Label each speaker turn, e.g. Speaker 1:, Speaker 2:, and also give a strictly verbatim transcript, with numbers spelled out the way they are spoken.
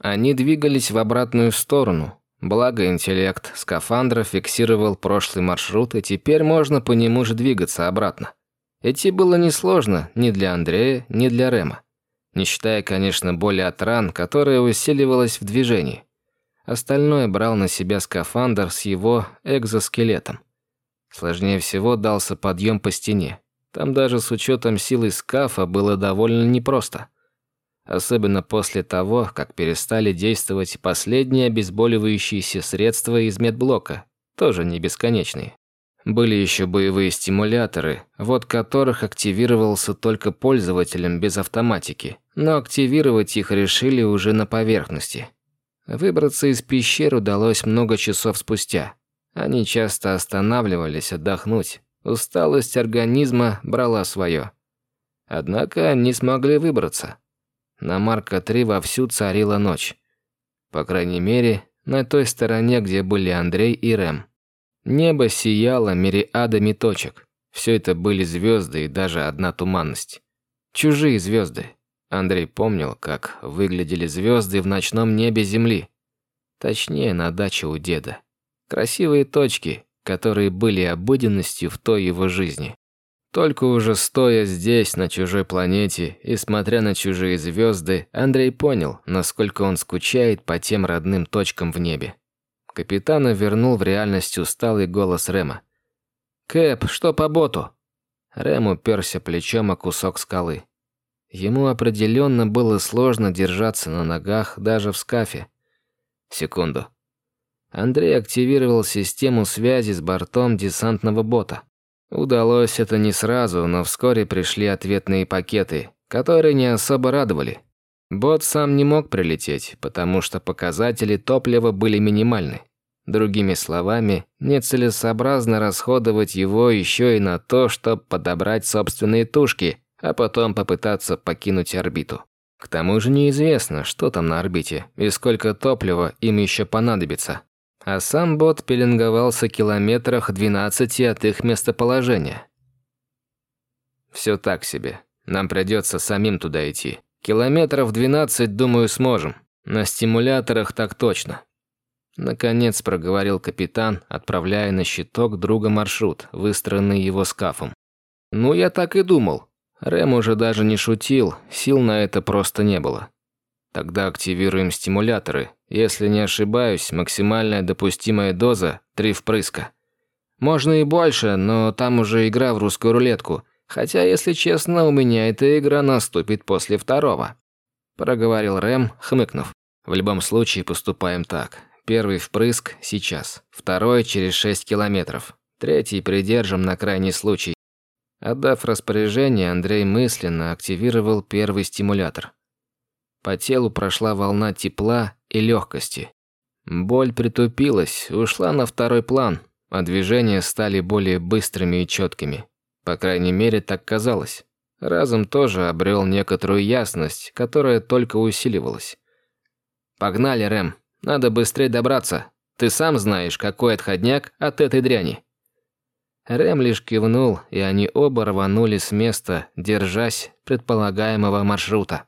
Speaker 1: Они двигались в обратную сторону. Благо интеллект скафандра фиксировал прошлый маршрут, и теперь можно по нему же двигаться обратно. Идти было несложно ни для Андрея, ни для Рема. Не считая, конечно, боли от ран, которая усиливалась в движении. Остальное брал на себя скафандр с его экзоскелетом. Сложнее всего дался подъем по стене. Там даже с учетом силы скафа было довольно непросто. Особенно после того, как перестали действовать последние обезболивающиеся средства из медблока, тоже не бесконечные. Были еще боевые стимуляторы, вот которых активировался только пользователем без автоматики, но активировать их решили уже на поверхности. Выбраться из пещер удалось много часов спустя. Они часто останавливались отдохнуть, усталость организма брала свое. Однако они смогли выбраться. На Марка три вовсю царила ночь. По крайней мере, на той стороне, где были Андрей и Рэм. Небо сияло мириадами точек. Все это были звезды и даже одна туманность. Чужие звезды. Андрей помнил, как выглядели звезды в ночном небе Земли. Точнее, на даче у деда. Красивые точки, которые были обыденностью в той его жизни. Только уже стоя здесь, на чужой планете, и смотря на чужие звезды, Андрей понял, насколько он скучает по тем родным точкам в небе. Капитана вернул в реальность усталый голос Рэма. «Кэп, что по боту?» Рэм уперся плечом о кусок скалы. Ему определенно было сложно держаться на ногах даже в скафе. Секунду. Андрей активировал систему связи с бортом десантного бота. Удалось это не сразу, но вскоре пришли ответные пакеты, которые не особо радовали. Бот сам не мог прилететь, потому что показатели топлива были минимальны. Другими словами, нецелесообразно расходовать его еще и на то, чтобы подобрать собственные тушки, а потом попытаться покинуть орбиту. К тому же неизвестно, что там на орбите и сколько топлива им еще понадобится. А сам бот пеленговался километрах двенадцати от их местоположения. Все так себе. Нам придется самим туда идти. Километров двенадцать, думаю, сможем. На стимуляторах так точно. Наконец проговорил капитан, отправляя на щиток друга маршрут, выстроенный его скафом. Ну, я так и думал. Рэм уже даже не шутил, сил на это просто не было. Тогда активируем стимуляторы. Если не ошибаюсь, максимальная допустимая доза – три впрыска. Можно и больше, но там уже игра в русскую рулетку. Хотя, если честно, у меня эта игра наступит после второго. Проговорил Рэм, хмыкнув. В любом случае поступаем так. Первый впрыск сейчас, второй через шесть километров. Третий придержим на крайний случай. Отдав распоряжение, Андрей мысленно активировал первый стимулятор. По телу прошла волна тепла и легкости. Боль притупилась, ушла на второй план, а движения стали более быстрыми и четкими. По крайней мере, так казалось. Разум тоже обрел некоторую ясность, которая только усиливалась. «Погнали, Рэм, надо быстрее добраться. Ты сам знаешь, какой отходняк от этой дряни». Рэм лишь кивнул, и они оба рванули с места, держась предполагаемого маршрута.